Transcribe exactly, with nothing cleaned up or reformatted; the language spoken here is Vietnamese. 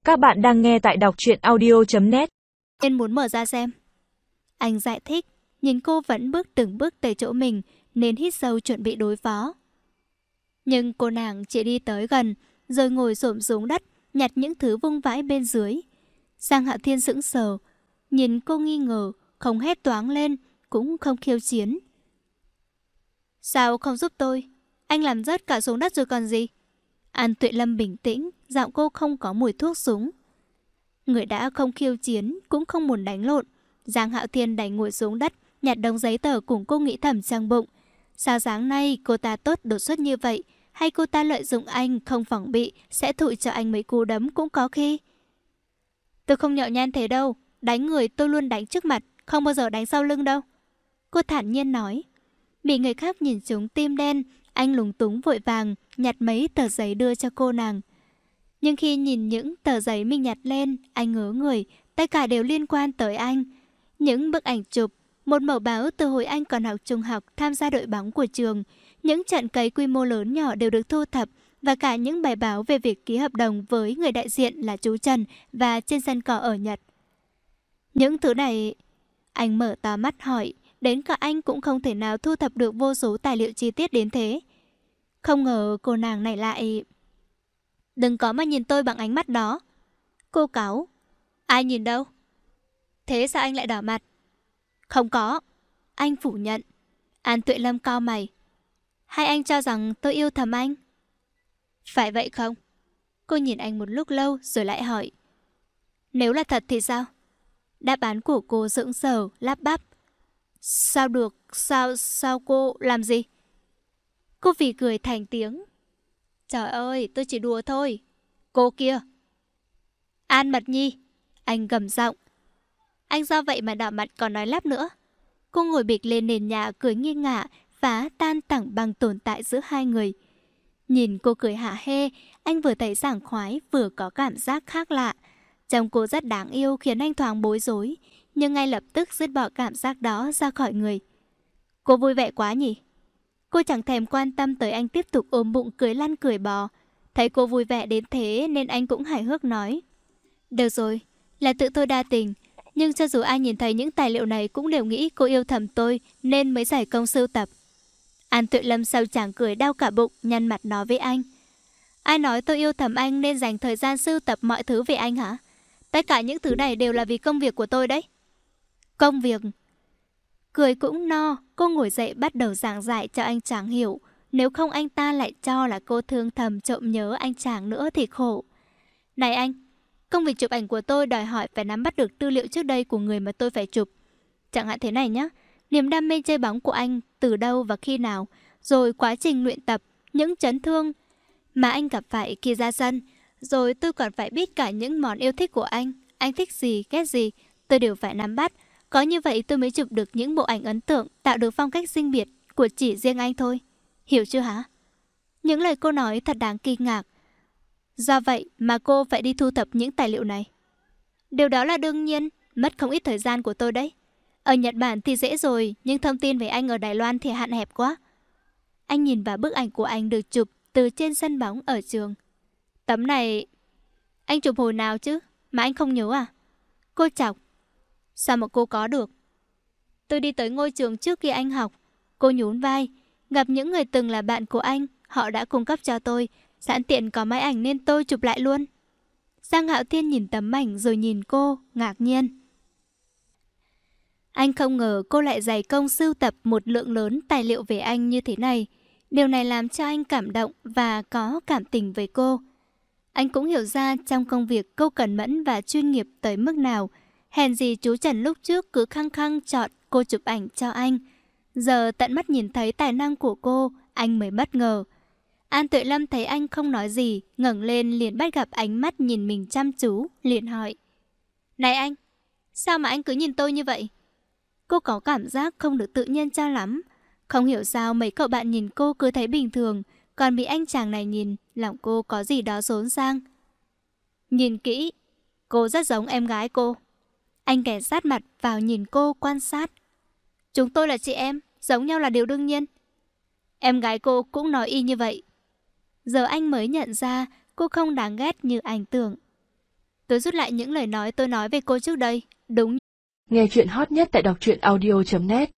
Các bạn đang nghe tại đọc truyện audio chấm net. Nên muốn mở ra xem. Anh giải thích, nhìn cô vẫn bước từng bước tới chỗ mình nên hít sâu chuẩn bị đối phó. Nhưng cô nàng chỉ đi tới gần rồi ngồi xổm xuống đất nhặt những thứ vung vãi bên dưới. Giang Hạo Thiên sững sờ, nhìn cô nghi ngờ, không hét toáng lên, cũng không khiêu chiến. Sao không giúp tôi? Anh làm rớt cả xuống đất rồi còn gì? An Tuệ Lâm bình tĩnh, giọng cô không có mùi thuốc súng. Người đã không khiêu chiến, cũng không muốn đánh lộn. Giang Hạo Thiên đành ngồi xuống đất, nhặt đống giấy tờ cùng cô nghĩ thầm trong bụng. Sao sáng nay cô ta tốt đột xuất như vậy? Hay cô ta lợi dụng anh không phòng bị, sẽ thụi cho anh mấy cú đấm cũng có khi. Tôi không nhạo nhan thế đâu, đánh người tôi luôn đánh trước mặt, không bao giờ đánh sau lưng đâu. Cô thản nhiên nói. Bị người khác nhìn trúng tim đen, anh lúng túng vội vàng nhặt mấy tờ giấy đưa cho cô nàng. Nhưng khi nhìn những tờ giấy mình nhặt lên, anh ngớ người, tất cả đều liên quan tới anh. Những bức ảnh chụp, một mẩu báo từ hồi anh còn học trung học tham gia đội bóng của trường, những trận cấy quy mô lớn nhỏ đều được thu thập, và cả những bài báo về việc ký hợp đồng với người đại diện là chú Trần và trên sân cỏ ở Nhật. Những thứ này... Anh mở to mắt hỏi, đến cả anh cũng không thể nào thu thập được vô số tài liệu chi tiết đến thế. Không ngờ cô nàng này lại... Đừng có mà nhìn tôi bằng ánh mắt đó. Cô cáu. Ai nhìn đâu? Thế sao anh lại đỏ mặt? Không có. Anh phủ nhận. An Tuệ Lâm cau mày. Hay anh cho rằng tôi yêu thầm anh? Phải vậy không? Cô nhìn anh một lúc lâu rồi lại hỏi. Nếu là thật thì sao? Đáp án của cô sững sờ, lắp bắp. Sao được? Sao, sao cô làm gì? Cô phì cười thành tiếng. Trời ơi, tôi chỉ đùa thôi. Cô kia. An Mật Nhi. Anh gầm giọng. Anh do vậy mà đỏ mặt còn nói lắp nữa. Cô ngồi bịch lên nền nhà cười nghiêng ngả, phá tan tảng băng tồn tại giữa hai người. Nhìn cô cười hả hê, anh vừa thấy sảng khoái vừa có cảm giác khác lạ. Trông cô rất đáng yêu khiến anh thoáng bối rối, nhưng ngay lập tức dứt bỏ cảm giác đó ra khỏi người. Cô vui vẻ quá nhỉ? Cô chẳng thèm quan tâm tới anh tiếp tục ôm bụng cười lăn cười bò. Thấy cô vui vẻ đến thế nên anh cũng hài hước nói. Được rồi, là tự tôi đa tình. Nhưng cho dù ai nhìn thấy những tài liệu này cũng đều nghĩ cô yêu thầm tôi nên mới giải công sưu tập. An Tuệ Lâm sau chàng cười đau cả bụng, nhăn mặt nói với anh. Ai nói tôi yêu thầm anh nên dành thời gian sưu tập mọi thứ về anh hả? Tất cả những thứ này đều là vì công việc của tôi đấy. Công việc? Cười cũng no, cô ngồi dậy bắt đầu giảng giải cho anh chàng hiểu. Nếu không anh ta lại cho là cô thương thầm trộm nhớ anh chàng nữa thì khổ. Này anh, công việc chụp ảnh của tôi đòi hỏi phải nắm bắt được tư liệu trước đây của người mà tôi phải chụp. Chẳng hạn thế này nhé, niềm đam mê chơi bóng của anh từ đâu và khi nào, rồi quá trình luyện tập, những chấn thương mà anh gặp phải khi ra sân. Rồi tôi còn phải biết cả những món yêu thích của anh, anh thích gì, ghét gì, tôi đều phải nắm bắt. Có như vậy tôi mới chụp được những bộ ảnh ấn tượng, tạo được phong cách riêng biệt của chỉ riêng anh thôi. Hiểu chưa hả? Những lời cô nói thật đáng kinh ngạc. Do vậy mà cô phải đi thu thập những tài liệu này. Điều đó là đương nhiên, mất không ít thời gian của tôi đấy. Ở Nhật Bản thì dễ rồi, nhưng thông tin về anh ở Đài Loan thì hạn hẹp quá. Anh nhìn vào bức ảnh của anh được chụp từ trên sân bóng ở trường. Tấm này... Anh chụp hồi nào chứ? Mà anh không nhớ à? Cô chọc. Sao mà cô có được? Tôi đi tới ngôi trường trước khi anh học. Cô nhún vai. Gặp những người từng là bạn của anh, họ đã cung cấp cho tôi. Sẵn tiện có máy ảnh nên tôi chụp lại luôn. Giang Hạo Thiên nhìn tấm ảnh rồi nhìn cô, ngạc nhiên. Anh không ngờ cô lại dày công sưu tập một lượng lớn tài liệu về anh như thế này. Điều này làm cho anh cảm động và có cảm tình với cô. Anh cũng hiểu ra trong công việc cô cẩn mẫn và chuyên nghiệp tới mức nào. Hèn gì chú Trần lúc trước cứ khăng khăng chọn cô chụp ảnh cho anh. Giờ tận mắt nhìn thấy tài năng của cô, anh mới bất ngờ. An Tuệ Lâm thấy anh không nói gì, ngẩng lên liền bắt gặp ánh mắt nhìn mình chăm chú, liền hỏi. Này anh, sao mà anh cứ nhìn tôi như vậy? Cô có cảm giác không được tự nhiên cho lắm. Không hiểu sao mấy cậu bạn nhìn cô cứ thấy bình thường, còn bị anh chàng này nhìn, lòng cô có gì đó xốn sang. Nhìn kỹ, cô rất giống em gái cô. Anh ghé sát mặt vào nhìn cô quan sát. Chúng tôi là chị em, giống nhau là điều đương nhiên. Em gái cô cũng nói y như vậy. Giờ anh mới nhận ra cô không đáng ghét như anh tưởng. Tôi rút lại những lời nói tôi nói về cô trước đây. Đúng. Nghe chuyện hot nhất tại đọc truyện audio chấm net